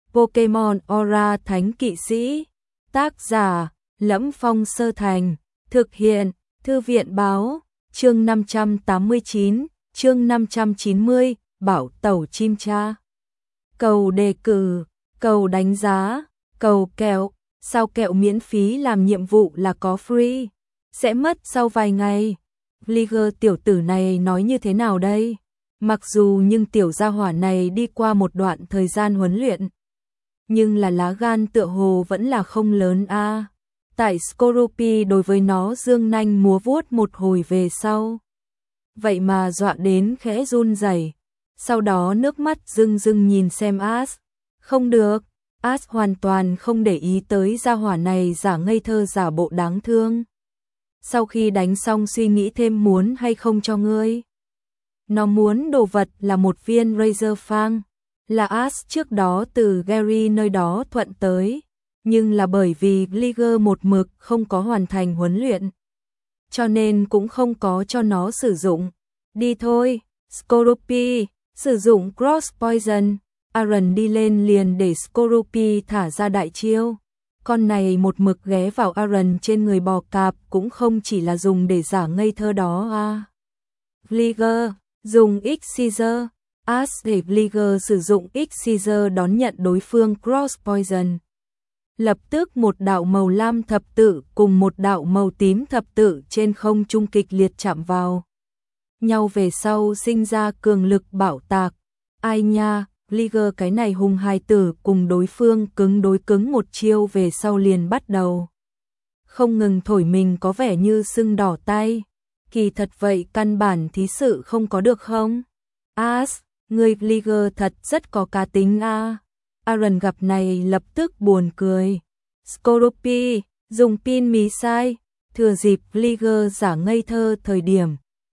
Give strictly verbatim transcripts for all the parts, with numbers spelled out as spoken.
Pokemon Aura Thánh Kỵ Sĩ. Tác giả: Lẫm Phong Sơ Thành. Thực hiện: Thư viện báo. Chương năm trăm tám mươi chín, chương năm trăm chín mươi, Bảo Tẩu Chim Cha. Cầu đề cử, cầu đánh giá, cầu kẹo. Sao kẹo miễn phí làm nhiệm vụ là có free? Sẽ mất sau vài ngày. Vlieger tiểu tử này nói như thế nào đây? Mặc dù nhưng tiểu gia hỏa này đi qua một đoạn thời gian huấn luyện, nhưng là lá gan tựa hồ vẫn là không lớn a. À. Tại Skorupi đối với nó dương nanh múa vuốt một hồi về sau, vậy mà dọa đến khẽ run rẩy. Sau đó nước mắt rưng rưng nhìn xem Ash. Không được, Ash hoàn toàn không để ý tới gia hỏa này giả ngây thơ giả bộ đáng thương. Sau khi đánh xong suy nghĩ thêm muốn hay không cho ngươi. Nó muốn đồ vật là một viên Razor Fang, là Ash trước đó từ Gary nơi đó thuận tới, nhưng là bởi vì Vlieger một mực không có hoàn thành huấn luyện, cho nên cũng không có cho nó sử dụng. Đi thôi, Skorupi, sử dụng Cross Poison. Aaron đi lên liền để Skorupi thả ra đại chiêu. Con này một mực ghé vào Aaron trên người bò cạp cũng không chỉ là dùng để giả ngây thơ đó à. Vlieger, dùng X-Scissor. Ash để Vlieger sử dụng X-Scissor đón nhận đối phương Cross Poison. Lập tức một đạo màu lam thập tự cùng một đạo màu tím thập tự trên không trung kịch liệt chạm vào nhau về sau sinh ra cường lực bạo tạc. Ai nha, Vlieger cái này hung hài tử cùng đối phương cứng đối cứng một chiêu về sau liền bắt đầu không ngừng thổi mình có vẻ như sưng đỏ tay. Kỳ thật vậy căn bản thí sự không có được không? Ash, người Vlieger thật rất có cá tính a. À. Aaron gặp này lập tức buồn cười. Skorupi, dùng pin mí sai. Thừa dịp Vlieger giả ngây thơ thời điểm,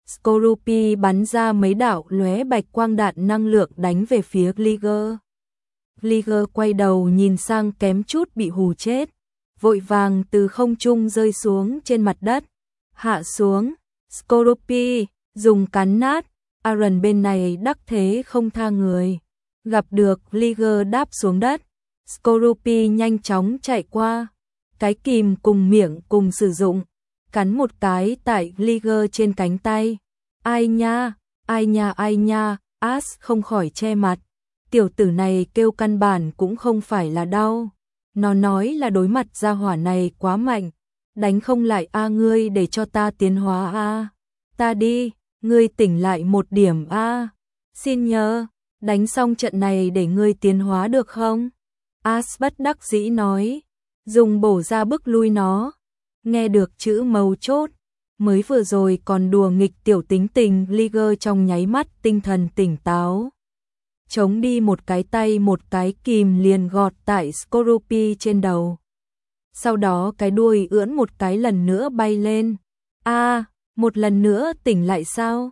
Skorupi bắn ra mấy đạo lóe bạch quang đạn năng lượng đánh về phía Vlieger. Vlieger quay đầu nhìn sang kém chút bị hù chết, vội vàng từ không trung rơi xuống trên mặt đất. Hạ xuống, Skorupi, dùng cắn nát. Aaron bên này đắc thế không tha người. Gặp được Vlieger đáp xuống đất, Skorupi nhanh chóng chạy qua. Cái kìm cùng miệng cùng sử dụng, cắn một cái tại Vlieger trên cánh tay. Ai nha, ai nha ai nha, Ash không khỏi che mặt. Tiểu tử này kêu căn bản cũng không phải là đau. Nó nói là đối mặt gia hỏa này quá mạnh. Đánh không lại a, ngươi để cho ta tiến hóa a. Ta đi, ngươi tỉnh lại một điểm a. Xin nhờ, đánh xong trận này để ngươi tiến hóa được không? Ash bất đắc dĩ nói, dùng bổ ra bức lui nó. Nghe được chữ mấu chốt, mới vừa rồi còn đùa nghịch tiểu tính tình Vlieger trong nháy mắt tinh thần tỉnh táo. Chống đi một cái tay một cái kìm liền gọt tại Skorupi trên đầu. Sau đó cái đuôi ưỡn một cái lần nữa bay lên. A, à, một lần nữa tỉnh lại sao?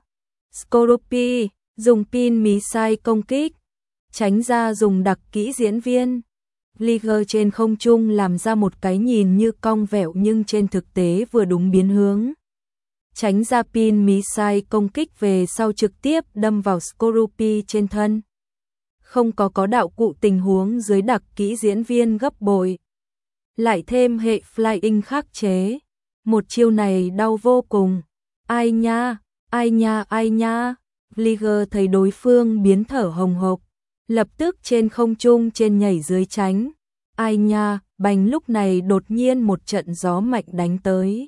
Skorupi, dùng pin mí sai công kích. Tránh ra dùng đặc kỹ diễn viên. Vlieger trên không trung làm ra một cái nhìn như cong vẹo nhưng trên thực tế vừa đúng biến hướng. Tránh ra pin mí sai công kích về sau trực tiếp đâm vào Skorupi trên thân. Không có có đạo cụ tình huống dưới đặc kỹ diễn viên gấp bội. Lại thêm hệ flying khắc chế. Một chiêu này đau vô cùng. Ai nha, ai nha ai nha. Vlieger thấy đối phương biến thở hồng hộc, lập tức trên không trung trên nhảy dưới tránh. Ai nha, bành lúc này đột nhiên một trận gió mạnh đánh tới.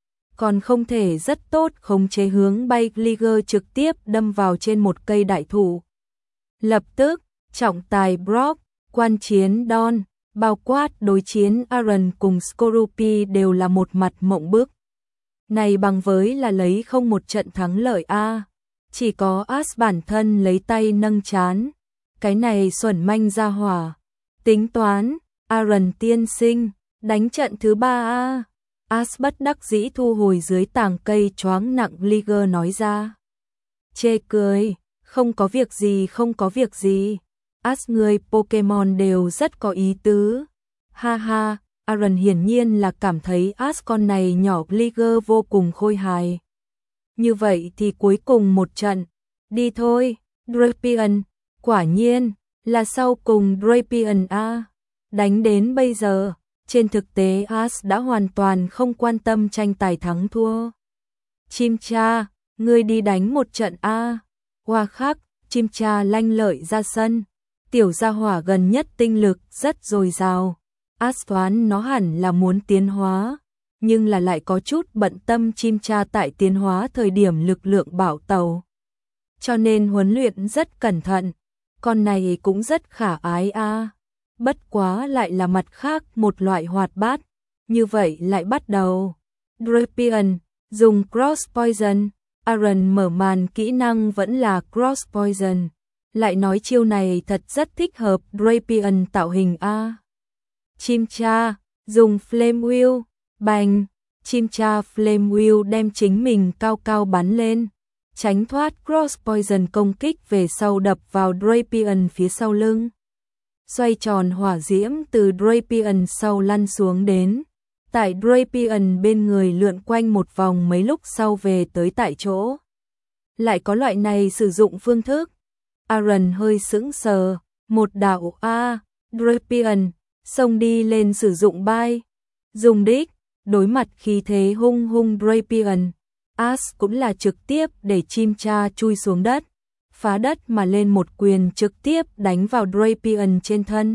Còn không thể rất tốt khống chế hướng bay, Vlieger trực tiếp đâm vào trên một cây đại thụ. Lập tức, trọng tài Brock, quan chiến Don, bao quát đối chiến Aaron cùng Skorupi đều là một mặt mộng bức. Này bằng với là lấy không một trận thắng lợi a. Chỉ có Ash bản thân lấy tay nâng chán. Cái này xuẩn manh ra hỏa. Tính toán, Aaron tiên sinh, đánh trận thứ ba a. Ash bất đắc dĩ thu hồi dưới tàng cây choáng nặng. Vlieger nói ra. Chê cười, không có việc gì không có việc gì. Ash người Pokemon đều rất có ý tứ. Ha ha, Aaron hiển nhiên là cảm thấy Ash con này nhỏ Vlieger vô cùng khôi hài. Như vậy thì cuối cùng một trận. Đi thôi, Drapion, quả nhiên, Là sau cùng Drapion a. Đánh đến bây giờ, trên thực tế Ash đã hoàn toàn không quan tâm tranh tài thắng thua. Chimcha, ngươi đi đánh một trận a. Hoa khắc, Chimcha lanh lợi ra sân. Tiểu gia hỏa gần nhất tinh lực rất dồi dào. Ash toán nó hẳn là muốn tiến hóa, nhưng là lại có chút bận tâm Chimcha tại tiến hóa thời điểm lực lượng bảo tàu. Cho nên huấn luyện rất cẩn thận, con này cũng rất khả ái a. Bất quá lại là mặt khác một loại hoạt bát, như vậy lại bắt đầu. Drapion, dùng Cross Poison, Aaron mở màn kỹ năng vẫn là Cross Poison. Lại nói chiêu này thật rất thích hợp Drapion tạo hình a. Chimcha, dùng Flame Wheel, bành, Chimcha Flame Wheel đem chính mình cao cao bắn lên, tránh thoát Cross Poison công kích về sau đập vào Drapion phía sau lưng. Xoay tròn hỏa diễm từ Drapion sau lăn xuống đến, tại Drapion bên người lượn quanh một vòng mấy lúc sau về tới tại chỗ. Lại có loại này sử dụng phương thức. Aaron hơi sững sờ, một đạo A, Drapion, xông đi lên sử dụng bay. Dùng đích, đối mặt khí thế hung hung Drapion, Ash cũng là trực tiếp để Chimcha chui xuống đất, phá đất mà lên một quyền trực tiếp đánh vào Drapion trên thân.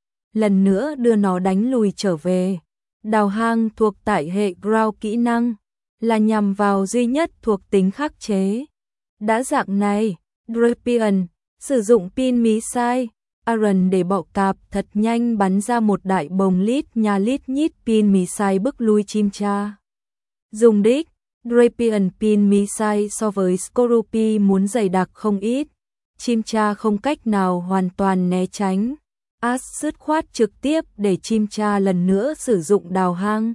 Lần nữa đưa nó đánh lùi trở về. Đào hang thuộc tại hệ Ground kỹ năng, là nhằm vào duy nhất thuộc tính khắc chế. Đã dạng này, Drapion sử dụng pin missile, Aaron để bọ cạp thật nhanh bắn ra một đại bồng lít nhà lít nhít pin missile bức lui Chimcha. Dùng đích, Drapion pin missile so với Skorupi muốn dày đặc không ít, Chimcha không cách nào hoàn toàn né tránh. Ash dứt khoát trực tiếp để Chimcha lần nữa sử dụng đào hang.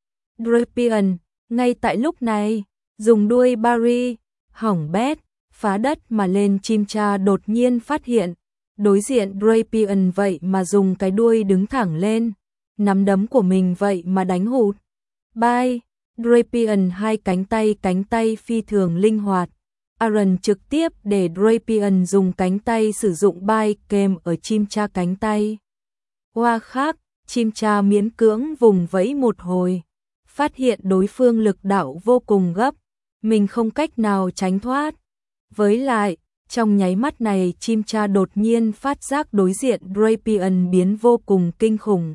Drapion, ngay tại lúc này, dùng đuôi Barry, hỏng bét, phá đất mà lên Chimcha đột nhiên phát hiện. Đối diện Drapion vậy mà dùng cái đuôi đứng thẳng lên, nắm đấm của mình vậy mà đánh hụt. Bye, Drapion hai cánh tay cánh tay phi thường linh hoạt. Aaron trực tiếp để Drapion dùng cánh tay sử dụng bay kèm ở Chimcha cánh tay. Hoa khác, Chimcha miễn cưỡng vùng vẫy một hồi, phát hiện đối phương lực đạo vô cùng gấp, mình không cách nào tránh thoát. Với lại, trong nháy mắt này Chimcha đột nhiên phát giác đối diện Drapion biến vô cùng kinh khủng.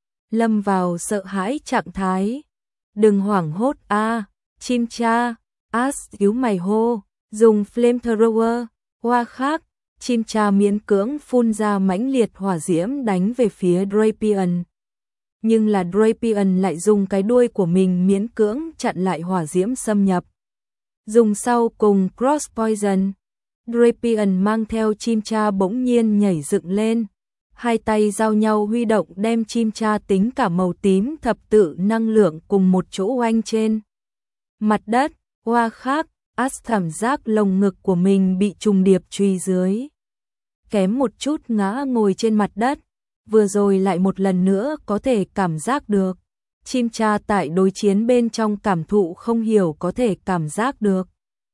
Lâm vào sợ hãi trạng thái. Đừng hoảng hốt a, à, Chimcha, Ash cứu mày hô. Dùng flamethrower, hoa khác, Chimcha miễn cưỡng phun ra mãnh liệt hỏa diễm đánh về phía Drapion. Nhưng là Drapion lại dùng cái đuôi của mình miễn cưỡng chặn lại hỏa diễm xâm nhập. Dùng sau cùng Cross Poison, Drapion mang theo Chimcha bỗng nhiên nhảy dựng lên. Hai tay giao nhau huy động đem Chimcha tính cả màu tím thập tự năng lượng cùng một chỗ oanh trên mặt đất, hoa khác. Ash cảm giác lồng ngực của mình bị trùng điệp truy dưới. Kém một chút ngã ngồi trên mặt đất, vừa rồi lại một lần nữa có thể cảm giác được. Chimcha tại đối chiến bên trong cảm thụ không hiểu có thể cảm giác được.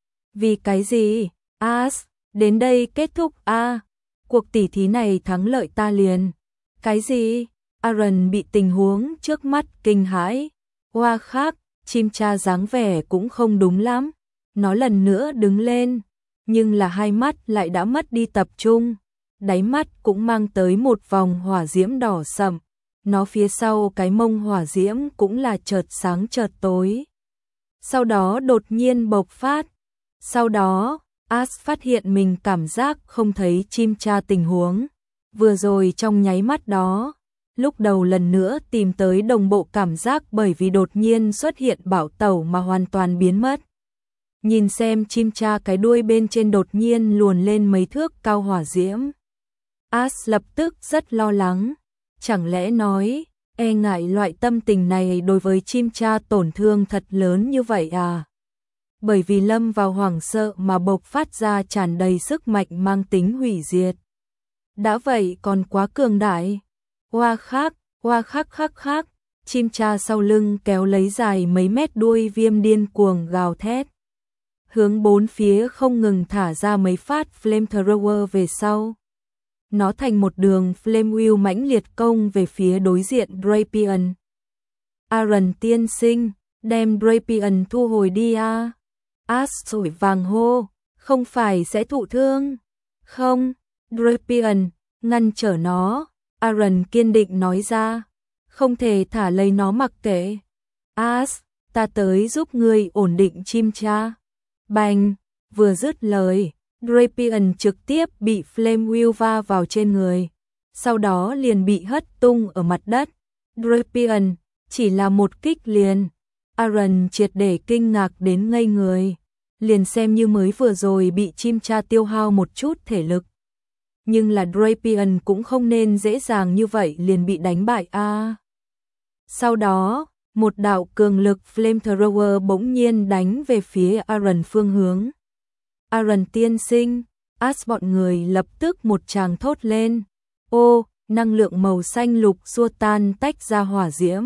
Vì cái gì? Ash, đến đây kết thúc a. À, cuộc tỉ thí này thắng lợi ta liền. Cái gì? Aaron bị tình huống trước mắt kinh hãi. Hoa khác, Chimcha dáng vẻ cũng không đúng lắm. Nó lần nữa đứng lên, nhưng là hai mắt lại đã mất đi tập trung, đáy mắt cũng mang tới một vòng hỏa diễm đỏ sậm, nó phía sau cái mông hỏa diễm cũng là chợt sáng chợt tối. Sau đó đột nhiên bộc phát, sau đó, Ash phát hiện mình cảm giác không thấy Chimcha tình huống, vừa rồi trong nháy mắt đó, lúc đầu lần nữa tìm tới đồng bộ cảm giác bởi vì đột nhiên xuất hiện bảo tẩu mà hoàn toàn biến mất. Nhìn xem Chimcha cái đuôi bên trên đột nhiên luồn lên mấy thước cao hỏa diễm. Ash lập tức rất lo lắng. Chẳng lẽ nói, e ngại loại tâm tình này đối với Chimcha tổn thương thật lớn như vậy à? Bởi vì lâm vào hoảng sợ mà bộc phát ra tràn đầy sức mạnh mang tính hủy diệt. Đã vậy còn quá cường đại. Hoa khác, hoa khác khác khác, Chimcha sau lưng kéo lấy dài mấy mét đuôi viêm điên cuồng gào thét. Hướng bốn phía không ngừng thả ra mấy phát flamethrower về sau. nó thành một đường flame wheel mãnh liệt công về phía đối diện Drapion. Aaron tiên sinh, đem Drapion thu hồi đi a. As sủi vàng hô, không phải sẽ thụ thương. Không, Drapion, ngăn trở nó, Aaron kiên định nói ra, không thể thả lấy nó mặc kệ. As, ta tới giúp ngươi ổn định chim cha. Bành, vừa dứt lời, Drapion trực tiếp bị Flame Wheel va vào trên người, sau đó liền bị hất tung ở mặt đất. Drapion, chỉ là một kích liền. Aaron triệt để kinh ngạc đến ngây người, liền xem như mới vừa rồi bị chim cha tiêu hao một chút thể lực. Nhưng là Drapion cũng không nên dễ dàng như vậy liền bị đánh bại a. À. Sau đó, một đạo cường lực Flamethrower bỗng nhiên đánh về phía Aaron phương hướng. Aaron tiên sinh, As bọn người lập tức một tràng thốt lên. Ô, năng lượng màu xanh lục xua tan tách ra hỏa diễm.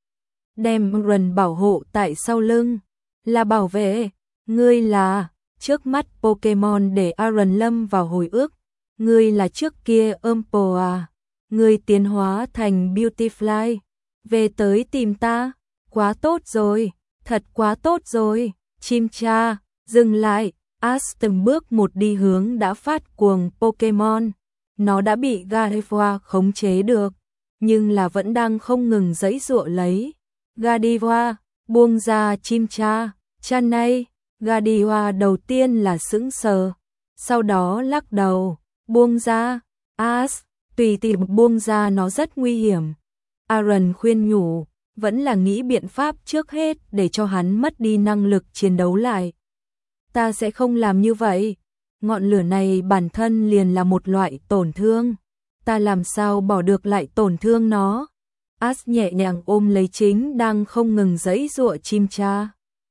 Đem Aaron bảo hộ tại sau lưng. Là bảo vệ, ngươi là, trước mắt Pokemon để Aaron lâm vào hồi ức. Ngươi là trước kia Umpo à, ngươi tiến hóa thành Beautifly, về tới tìm ta, quá tốt rồi, thật quá tốt rồi, chim cha, dừng lại, As từng bước một đi hướng đã phát cuồng Pokemon, nó đã bị Gardevoir khống chế được, nhưng là vẫn đang không ngừng giãy giụa lấy. Gardevoir, buông ra chim cha, cha này, Gardevoir đầu tiên là sững sờ, sau đó lắc đầu. Buông ra, As, tùy tiện buông ra nó rất nguy hiểm. Aaron khuyên nhủ, vẫn là nghĩ biện pháp trước hết để cho hắn mất đi năng lực chiến đấu lại. Ta sẽ không làm như vậy, ngọn lửa này bản thân liền là một loại tổn thương. Ta làm sao bỏ được lại tổn thương nó. As nhẹ nhàng ôm lấy chính đang không ngừng giãy giụa chim cha.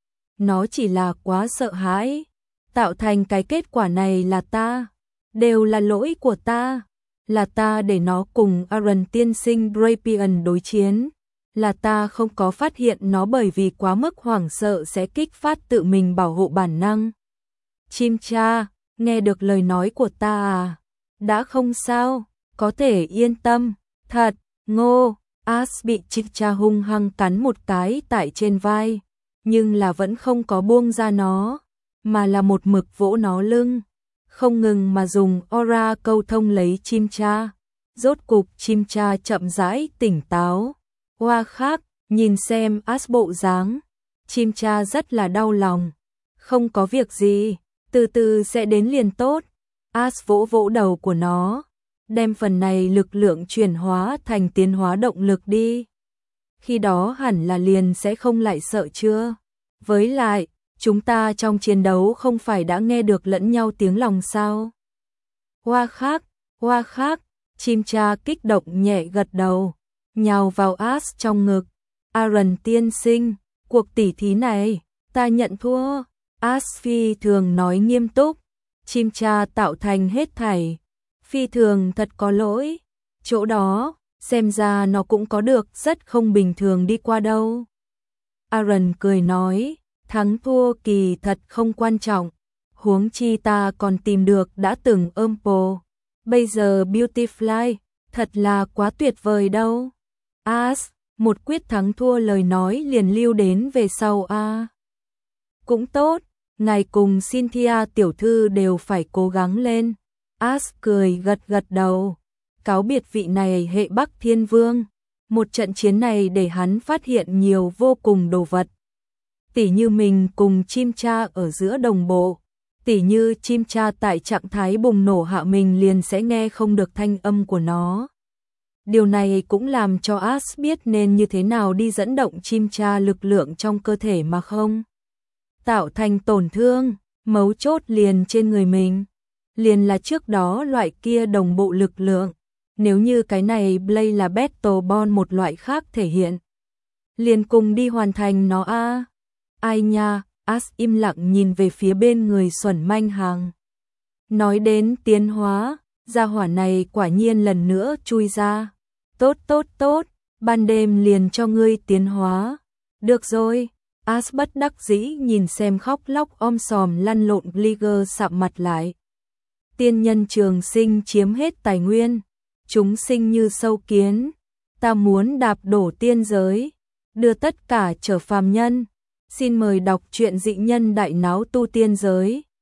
Nó chỉ là quá sợ hãi, tạo thành cái kết quả này là ta. Đều là lỗi của ta, là ta để nó cùng Aaron tiên sinh Drapion đối chiến, là ta không có phát hiện nó bởi vì quá mức hoảng sợ sẽ kích phát tự mình bảo hộ bản năng. Chim cha, nghe được lời nói của ta à? Đã không sao, có thể yên tâm, thật, ngô, As bị chim cha hung hăng cắn một cái tại trên vai, nhưng là vẫn không có buông ra nó, mà là một mực vỗ nó lưng. Không ngừng mà dùng aura câu thông lấy chim cha. Rốt cục chim cha chậm rãi tỉnh táo. Hoa khác, nhìn xem As bộ dáng. Chim cha rất là đau lòng. Không có việc gì, từ từ sẽ đến liền tốt. As vỗ vỗ đầu của nó. Đem phần này lực lượng chuyển hóa thành tiến hóa động lực đi. Khi đó hẳn là liền sẽ không lại sợ chưa. Với lại, chúng ta trong chiến đấu không phải đã nghe được lẫn nhau tiếng lòng sao? Hoa khác, hoa khác, chim cha kích động nhẹ gật đầu, nhào vào As trong ngực. Aaron tiên sinh, cuộc tỉ thí này, ta nhận thua. As phi thường nói nghiêm túc, chim cha tạo thành hết thảy. Phi thường thật có lỗi, chỗ đó, xem ra nó cũng có được rất không bình thường đi qua đâu. Aaron cười nói. Thắng thua kỳ thật không quan trọng, huống chi ta còn tìm được đã từng Umpo, bây giờ Beautifly, thật là quá tuyệt vời đâu. As, một quyết thắng thua lời nói liền lưu đến về sau a. À. Cũng tốt, ngài cùng Cynthia tiểu thư đều phải cố gắng lên. As cười gật gật đầu, cáo biệt vị này hệ Bắc Thiên Vương, một trận chiến này để hắn phát hiện nhiều vô cùng đồ vật. Tỉ như mình cùng chim cha ở giữa đồng bộ, tỉ như chim cha tại trạng thái bùng nổ hạ mình liền sẽ nghe không được thanh âm của nó. Điều này cũng làm cho As biết nên như thế nào đi dẫn động chim cha lực lượng trong cơ thể mà không tạo thành tổn thương, mấu chốt liền trên người mình. Liền là trước đó loại kia đồng bộ lực lượng, nếu như cái này Blade là Battle Bond một loại khác thể hiện. Liền cùng đi hoàn thành nó a. À. Ai nha, As im lặng nhìn về phía bên người Xuẩn Manh Hàng. Nói đến tiến hóa, gia hỏa này quả nhiên lần nữa chui ra. Tốt tốt tốt, ban đêm liền cho ngươi tiến hóa. Được rồi, As bất đắc dĩ nhìn xem khóc lóc om sòm lăn lộn Gligar sạm mặt lại. tiên nhân trường sinh chiếm hết tài nguyên, chúng sinh như sâu kiến, ta muốn đạp đổ tiên giới, đưa tất cả trở phàm nhân. Xin mời đọc truyện Dị Nhân Đại Náo Tu Tiên Giới.